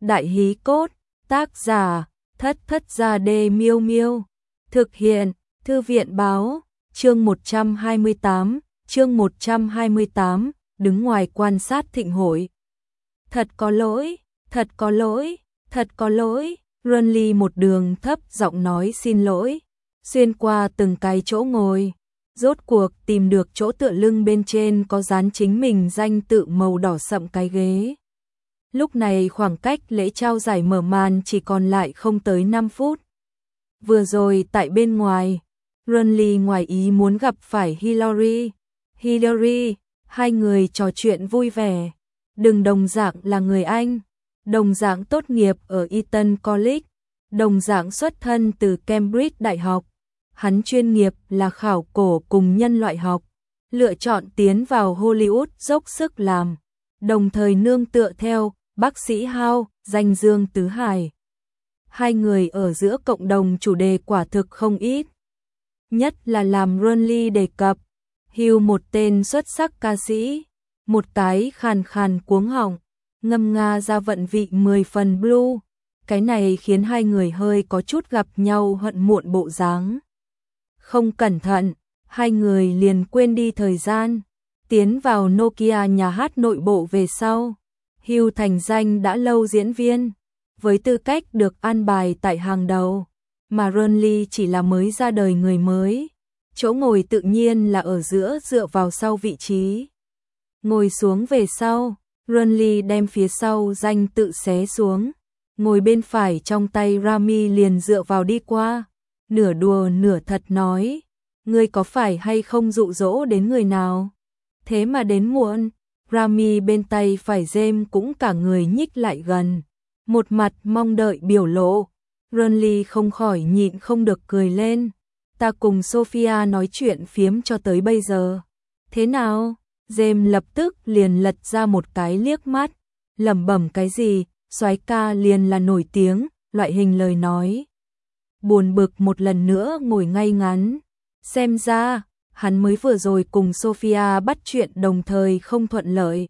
Đại hí cốt, tác giả, Thất Thất Gia Đê Miêu Miêu. Thực hiện, Thư viện báo, chương 128, đứng ngoài quan sát thịnh hội. Thật có lỗi, thật có lỗi, thật có lỗi. Runly một đường thấp giọng nói xin lỗi, xuyên qua từng cái chỗ ngồi, rốt cuộc tìm được chỗ tựa lưng bên trên có dán chính mình danh tự màu đỏ sậm cái ghế. Lúc này khoảng cách lễ trao giải mở màn chỉ còn lại không tới 5 phút. Vừa rồi tại bên ngoài, Runly ngoài ý muốn gặp phải Hillary. Hillary, hai người trò chuyện vui vẻ. Đừng đồng dạng là người Anh, đồng dạng tốt nghiệp ở Eton College, đồng dạng xuất thân từ Cambridge Đại học. Hắn chuyên nghiệp là khảo cổ cùng nhân loại học, lựa chọn tiến vào Hollywood dốc sức làm, đồng thời nương tựa theo bác sĩ Howe, danh Dương Tứ Hải. Hai người ở giữa cộng đồng chủ đề quả thực không ít. Nhất là làm Runly đề cập, Hugh một tên xuất sắc ca sĩ, một cái khàn khàn cuống họng, ngâm nga ra vận vị 10 phần blue. Cái này khiến hai người hơi có chút gặp nhau hận muộn bộ dáng. Không cẩn thận, hai người liền quên đi thời gian, tiến vào Nokia nhà hát nội bộ về sau. Hugh thành danh đã lâu diễn viên, với tư cách được an bài tại hàng đầu, mà Runly chỉ là mới ra đời người mới. Chỗ ngồi tự nhiên là ở giữa dựa vào sau vị trí. Ngồi xuống về sau, Runly đem phía sau danh tự xé xuống, ngồi bên phải trong tay Rami liền dựa vào đi qua, nửa đùa nửa thật nói, ngươi có phải hay không dụ dỗ đến người nào? Thế mà đến muộn. Rami bên tay phải James cũng cả người nhích lại gần, một mặt mong đợi biểu lộ. Runly không khỏi nhịn không được cười lên. Ta cùng Sophia nói chuyện phiếm cho tới bây giờ. Thế nào? James lập tức liền lật ra một cái liếc mắt, lẩm bẩm cái gì, soái ca liền là nổi tiếng, loại hình lời nói. Buồn bực một lần nữa ngồi ngay ngắn. Xem ra, hắn mới vừa rồi cùng Sophia bắt chuyện đồng thời không thuận lợi.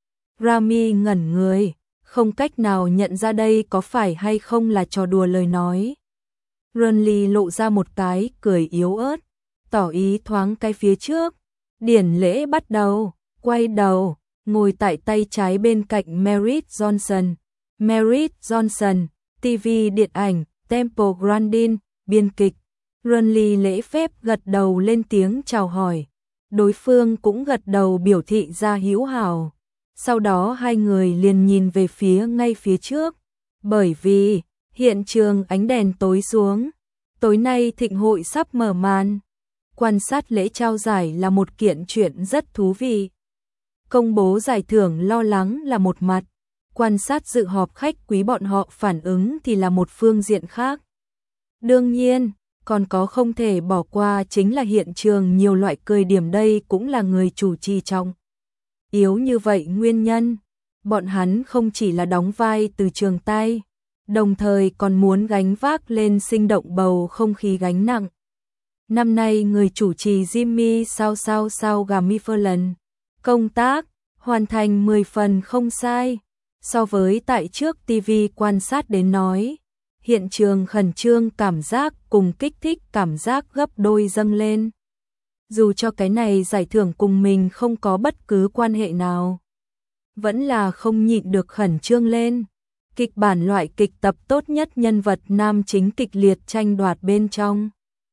Rami ngẩn người, không cách nào nhận ra đây có phải hay không là trò đùa lời nói. Runly lộ ra một cái cười yếu ớt, tỏ ý thoáng cái phía trước. Điển lễ bắt đầu, quay đầu, ngồi tại tay trái bên cạnh Merritt Johnson. Merritt Johnson, TV điện ảnh, Temple Grandin, biên kịch. Runly lễ phép gật đầu lên tiếng chào hỏi. Đối phương cũng gật đầu biểu thị ra hữu hảo. Sau đó hai người liền nhìn về phía ngay phía trước. Bởi vì, hiện trường ánh đèn tối xuống. Tối nay thịnh hội sắp mở màn. Quan sát lễ trao giải là một kiện chuyện rất thú vị. Công bố giải thưởng lo lắng là một mặt. Quan sát dự họp khách quý bọn họ phản ứng thì là một phương diện khác. Đương nhiên, còn có không thể bỏ qua chính là hiện trường nhiều loại cười điểm, đây cũng là người chủ trì trọng yếu như vậy nguyên nhân. Bọn hắn không chỉ là đóng vai từ trường tay, đồng thời còn muốn gánh vác lên sinh động bầu không khí gánh nặng. Năm nay người chủ trì Jimmy sao Gamiferland, công tác hoàn thành 10 phần không sai. So với tại trước TV quan sát đến nói, hiện trường khẩn trương cảm giác cùng kích thích cảm giác gấp đôi dâng lên. Dù cho cái này giải thưởng cùng mình không có bất cứ quan hệ nào, vẫn là không nhịn được khẩn trương lên. Kịch bản loại kịch tập tốt nhất nhân vật nam chính kịch liệt tranh đoạt bên trong.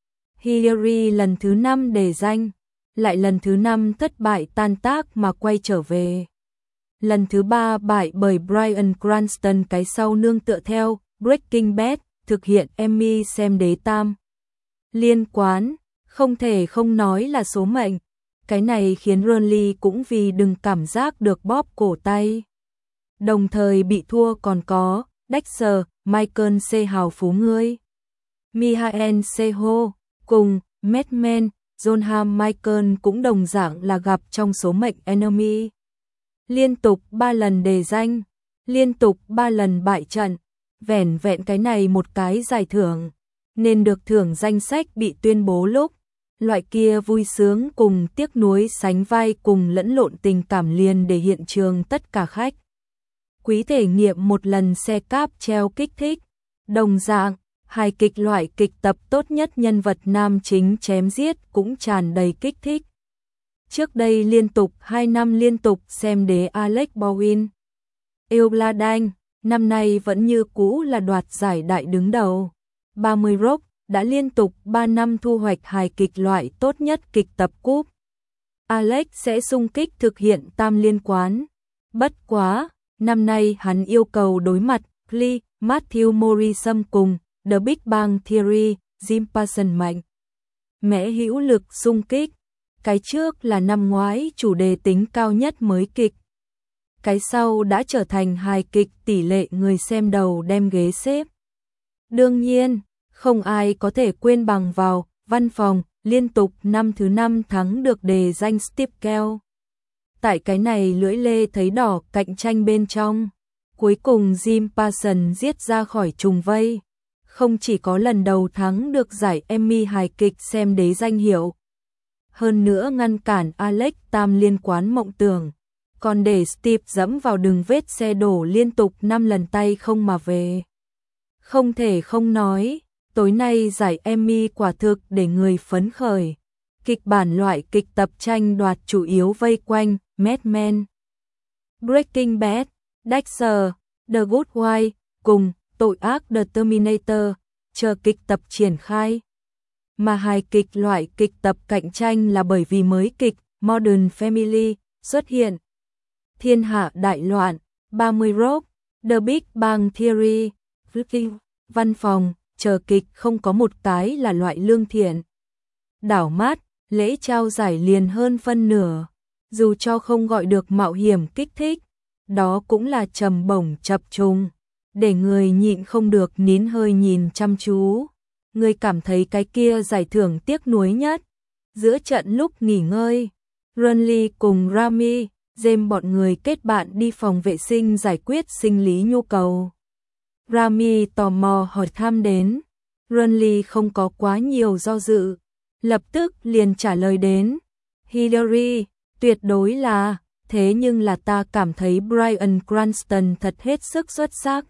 Hillary lần thứ 5 đề danh, lại lần thứ 5 thất bại tan tác mà quay trở về. Lần thứ 3 bại bởi Bryan Cranston, cái sau nương tựa theo Breaking Bad, thực hiện Emmy xem đế tam. Liên quan, không thể không nói là số mệnh. Cái này khiến Runly cũng vì đừng cảm giác được bóp cổ tay. Đồng thời bị thua còn có Dexter, Michael C. hào phú ngươi. Michael Seho cùng Mad Men, John Hamm Michael cũng đồng dạng là gặp trong số mệnh enemy. Liên tục 3 lần đề danh, liên tục 3 lần bại trận. Vẻn vẹn cái này một cái giải thưởng, nên được thưởng danh sách bị tuyên bố lúc, loại kia vui sướng cùng tiếc nuối sánh vai cùng lẫn lộn tình cảm liền để hiện trường tất cả khách Quý thể nghiệm một lần xe cáp treo kích thích. Đồng dạng, hài kịch loại kịch tập tốt nhất nhân vật nam chính chém giết cũng tràn đầy kích thích. Trước đây liên tục 2 năm liên tục xem đế Alec Baldwin. Euladan, năm nay vẫn như cũ là đoạt giải đại đứng đầu. 30 Rock đã liên tục 3 năm thu hoạch hài kịch loại tốt nhất kịch tập cúp. Alex sẽ xung kích thực hiện tam liên quán. Bất quá, năm nay hắn yêu cầu đối mặt Glee, Matthew Morrison cùng The Big Bang Theory, Jim Parsons mạnh mẽ hữu lực xung kích. Cái trước là năm ngoái chủ đề tính cao nhất mới kịch. Cái sau đã trở thành hài kịch tỷ lệ người xem đầu đem ghế xếp. Đương nhiên, không ai có thể quên bằng vào Văn phòng, liên tục năm thứ 5 thắng được đề danh Steve Kell. Tại cái này lưỡi lê thấy đỏ cạnh tranh bên trong. Cuối cùng Jim Parsons giết ra khỏi trùng vây. Không chỉ có lần đầu thắng được giải Emmy hài kịch xem đế danh hiệu. Hơn nữa ngăn cản Alex tam liên quán mộng tưởng. Còn để Steve dẫm vào đường vết xe đổ liên tục 5 lần tay không mà về. Không thể không nói, tối nay giải Emmy quả thực để người phấn khởi. Kịch bản loại kịch tập tranh đoạt chủ yếu vây quanh Mad Men, Breaking Bad, Dexter, The Good Wife cùng Tội ác The Terminator, chờ kịch tập triển khai. Mà hài kịch loại kịch tập cạnh tranh là bởi vì mới kịch Modern Family xuất hiện. Thiên hạ đại loạn, 30 Rock, The Big Bang Theory, Văn phòng, chờ kịch không có một cái là loại lương thiện. Đảo mắt, lễ trao giải liền hơn phân nửa, dù cho không gọi được mạo hiểm kích thích, đó cũng là trầm bổng chập trùng, để người nhịn không được nín hơi nhìn chăm chú. Người cảm thấy cái kia giải thưởng tiếc nuối nhất. Giữa trận lúc nghỉ ngơi, Renly cùng Rami, James bọn người kết bạn đi phòng vệ sinh giải quyết sinh lý nhu cầu. Rami tò mò hỏi thăm đến, Renly không có quá nhiều do dự, lập tức liền trả lời đến. Hillary, tuyệt đối là, thế nhưng là ta cảm thấy Bryan Cranston thật hết sức xuất sắc.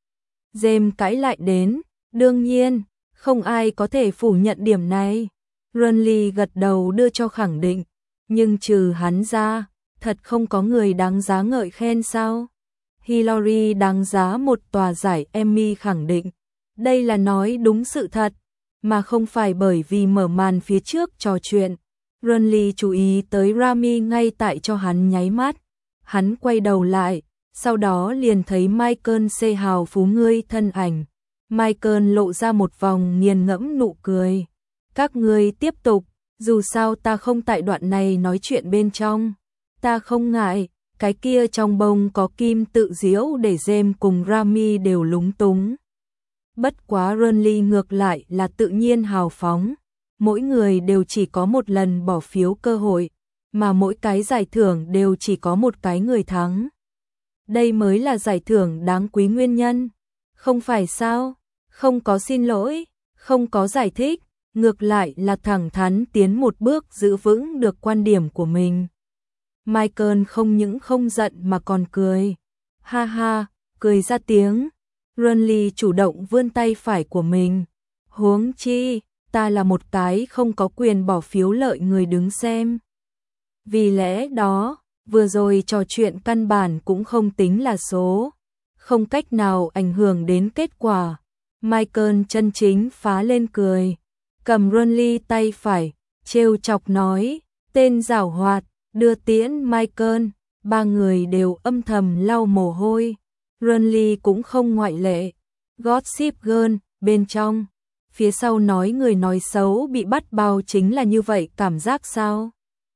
James cãi lại đến, đương nhiên, không ai có thể phủ nhận điểm này. Renly gật đầu đưa cho khẳng định, nhưng trừ hắn ra, thật không có người đáng giá ngợi khen sao? Hillary đáng giá một tòa giải Emmy khẳng định. Đây là nói đúng sự thật, mà không phải bởi vì mở màn phía trước trò chuyện. Renly chú ý tới Rami ngay tại cho hắn nháy mắt. Hắn quay đầu lại, sau đó liền thấy Michael C. hào phú ngươi thân ảnh. Michael lộ ra một vòng nghiền ngẫm nụ cười. Các ngươi tiếp tục, dù sao ta không tại đoạn này nói chuyện bên trong. Ta không ngại, cái kia trong bông có kim tự diễu để James cùng Rami đều lúng túng. Bất quá Renly ngược lại là tự nhiên hào phóng. Mỗi người đều chỉ có một lần bỏ phiếu cơ hội, mà mỗi cái giải thưởng đều chỉ có một cái người thắng. Đây mới là giải thưởng đáng quý nguyên nhân. Không phải sao? Không có xin lỗi, không có giải thích, ngược lại là thẳng thắn tiến một bước giữ vững được quan điểm của mình. Michael không những không giận mà còn cười. Ha ha, cười ra tiếng. Renly chủ động vươn tay phải của mình. Huống chi, ta là một cái không có quyền bỏ phiếu lợi người đứng xem. Vì lẽ đó, vừa rồi trò chuyện căn bản cũng không tính là số. Không cách nào ảnh hưởng đến kết quả. Michael chân chính phá lên cười. Cầm Renly tay phải, trêu chọc nói, tên giảo hoạt, đưa tiễn Michael. Ba người đều âm thầm lau mồ hôi. Renly cũng không ngoại lệ. Gossip Girl, bên trong. Phía sau nói người nói xấu bị bắt bao chính là như vậy cảm giác sao?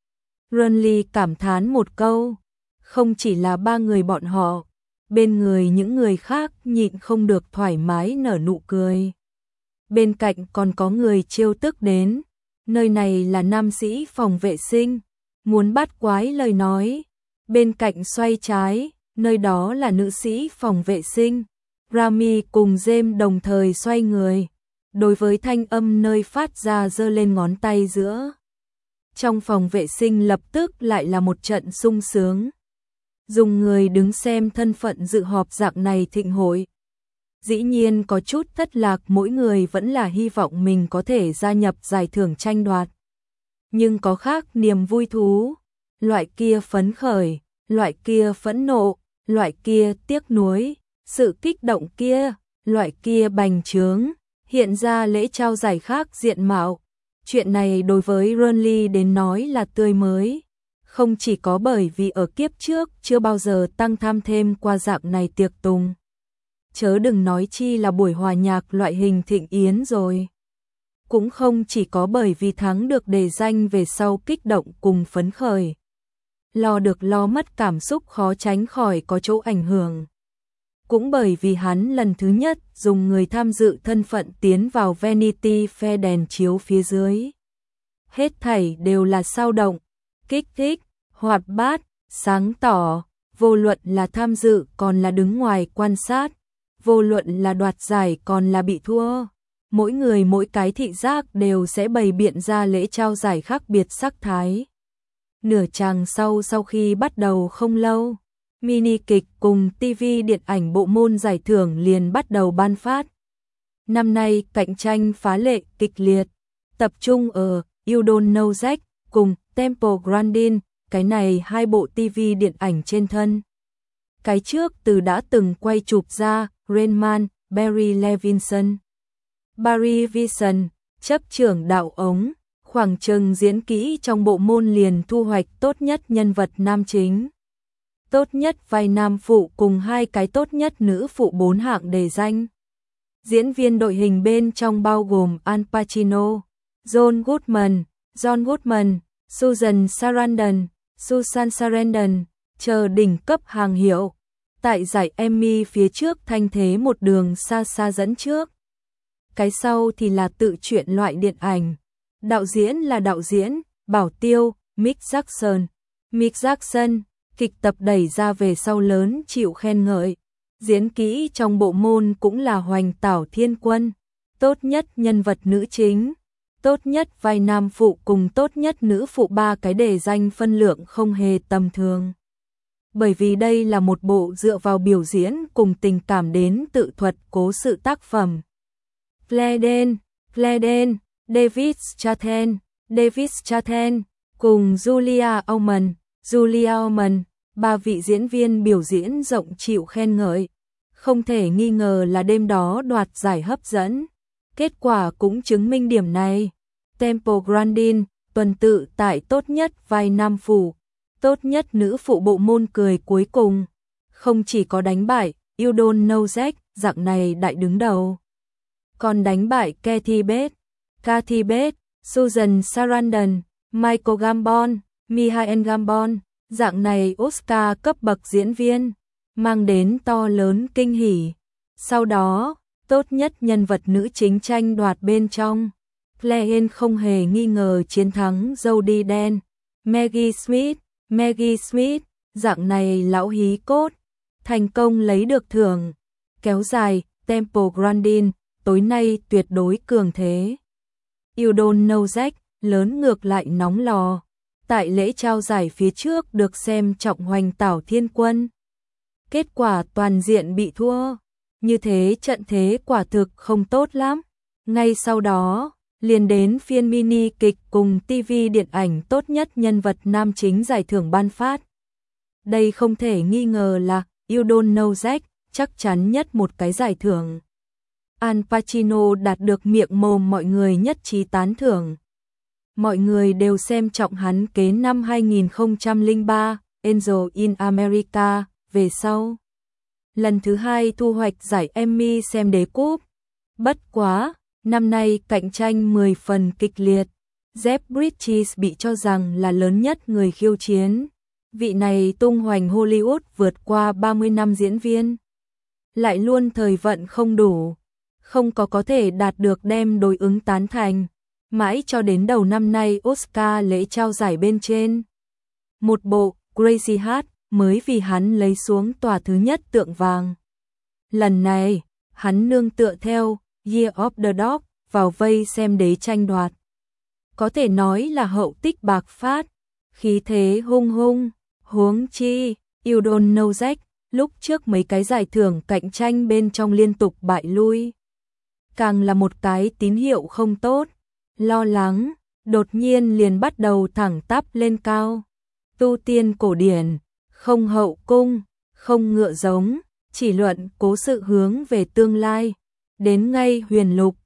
Renly cảm thán một câu. Không chỉ là ba người bọn họ. Bên người những người khác nhịn không được thoải mái nở nụ cười. Bên cạnh còn có người trêu tức đến. Nơi này là nam sĩ phòng vệ sinh. Muốn bắt quái lời nói. Bên cạnh xoay trái, nơi đó là nữ sĩ phòng vệ sinh. Rami cùng James đồng thời xoay người. Đối với thanh âm nơi phát ra giơ lên ngón tay giữa. Trong phòng vệ sinh lập tức lại là một trận sung sướng. dùng người đứng xem thân phận dự họp dạng này thịnh hội. Dĩ nhiên có chút thất lạc, mỗi người vẫn là hy vọng mình có thể gia nhập giải thưởng tranh đoạt. Nhưng có khác niềm vui thú, loại kia phấn khởi, loại kia phẫn nộ, loại kia tiếc nuối, sự kích động kia, loại kia bành trướng, hiện ra lễ trao giải khác diện mạo. Chuyện này đối với Renly đến nói là tươi mới, không chỉ có bởi vì ở kiếp trước chưa bao giờ tăng tham thêm qua dạng này tiệc tùng. Chớ đừng nói chi là buổi hòa nhạc loại hình thịnh yến rồi. Cũng không chỉ có bởi vì thắng được đề danh về sau kích động cùng phấn khởi. Lo được lo mất cảm xúc khó tránh khỏi có chỗ ảnh hưởng. Cũng bởi vì hắn lần thứ nhất dùng người tham dự thân phận tiến vào Vanity Fair đèn chiếu phía dưới. Hết thảy đều là sao động, kích thích, hoạt bát, sáng tỏ, vô luận là tham dự còn là đứng ngoài quan sát, vô luận là đoạt giải còn là bị thua. Mỗi người mỗi cái thị giác đều sẽ bày biện ra lễ trao giải khác biệt sắc thái. Nửa chàng sau khi bắt đầu không lâu, mini kịch cùng TV điện ảnh bộ môn giải thưởng liền bắt đầu ban phát. Năm nay cạnh tranh phá lệ kịch liệt, tập trung ở You Don't Know Jack cùng Temple Grandin, cái này hai bộ TV điện ảnh trên thân. Cái trước từ đã từng quay chụp ra, Rain Man, Barry Levinson. Barry Levinson, chấp trưởng đạo ống, khoảng chừng diễn kỹ trong bộ môn liền thu hoạch tốt nhất nhân vật nam chính, tốt nhất vai nam phụ cùng hai cái tốt nhất nữ phụ 4 hạng đề danh. Diễn viên đội hình bên trong bao gồm Al Pacino, John Goodman, Susan Sarandon, chờ đỉnh cấp hàng hiệu. Tại giải Emmy phía trước thanh thế một đường xa dẫn trước. Cái sau thì là tự truyện loại điện ảnh. Đạo diễn là đạo diễn, bảo tiêu, Mick Jackson, kịch tập đẩy ra về sau lớn chịu khen ngợi. Diễn kỹ trong bộ môn cũng là Hoành Tảo Thiên Quân, tốt nhất nhân vật nữ chính, tốt nhất vai nam phụ cùng tốt nhất nữ phụ 3 cái đề danh phân lượng không hề tầm thường. Bởi vì đây là một bộ dựa vào biểu diễn cùng tình cảm đến tự thuật cố sự tác phẩm. Clayden, David Strathairn cùng Julia Ormond, 3 vị diễn viên biểu diễn rộng chịu khen ngợi. Không thể nghi ngờ là đêm đó đoạt giải hấp dẫn. Kết quả cũng chứng minh điểm này. Temple Grandin tuần tự tại tốt nhất vai nam phụ, tốt nhất nữ phụ bộ môn cười cuối cùng. Không chỉ có đánh bại You Don't Know Jack dạng này đại đứng đầu, còn đánh bại Kathy Bates, Susan Sarandon, Michael Gambon, dạng này Oscar cấp bậc diễn viên, mang đến to lớn kinh hỉ. Sau đó, tốt nhất nhân vật nữ chính tranh đoạt bên trong, Claire không hề nghi ngờ chiến thắng Jodie Dench, Maggie Smith, dạng này lão hí cốt, thành công lấy được thưởng. Kéo dài, Temple Grandin, tối nay tuyệt đối cường thế. You Don't Know Jack, lớn ngược lại nóng lò. Tại lễ trao giải phía trước được xem trọng Hoành Tảo Thiên Quân. Kết quả toàn diện bị thua. Như thế trận thế quả thực không tốt lắm. Ngay sau đó, liền đến phiên mini kịch cùng TV điện ảnh tốt nhất nhân vật nam chính giải thưởng ban phát. Đây không thể nghi ngờ là You Don't Know Jack, chắc chắn nhất một cái giải thưởng. Al Pacino đạt được miệng mồm mọi người nhất trí tán thưởng. Mọi người đều xem trọng hắn kế năm 2003, Angel in America, về sau. Lần thứ 2 thu hoạch giải Emmy xem đế cúp. Bất quá, năm nay cạnh tranh 10 phần kịch liệt. Jeff Bridges bị cho rằng là lớn nhất người khiêu chiến. Vị này tung hoành Hollywood vượt qua 30 năm diễn viên. Lại luôn thời vận không đủ. Không có thể đạt được đem đối ứng tán thành. Mãi cho đến đầu năm nay Oscar lễ trao giải bên trên. Một bộ Crazy Heart mới vì hắn lấy xuống tòa thứ nhất tượng vàng. Lần này, hắn nương tựa theo Year of the Dog vào vây xem đế tranh đoạt. Có thể nói là hậu tích bạc phát, khí thế hung, huống chi, You don't know Jack, lúc trước mấy cái giải thưởng cạnh tranh bên trong liên tục bại lui. Càng là một cái tín hiệu không tốt, lo lắng, đột nhiên liền bắt đầu thẳng tắp lên cao. Tu tiên cổ điển, không hậu cung, không ngựa giống, chỉ luận cố sự hướng về tương lai. Đến ngay huyền lục,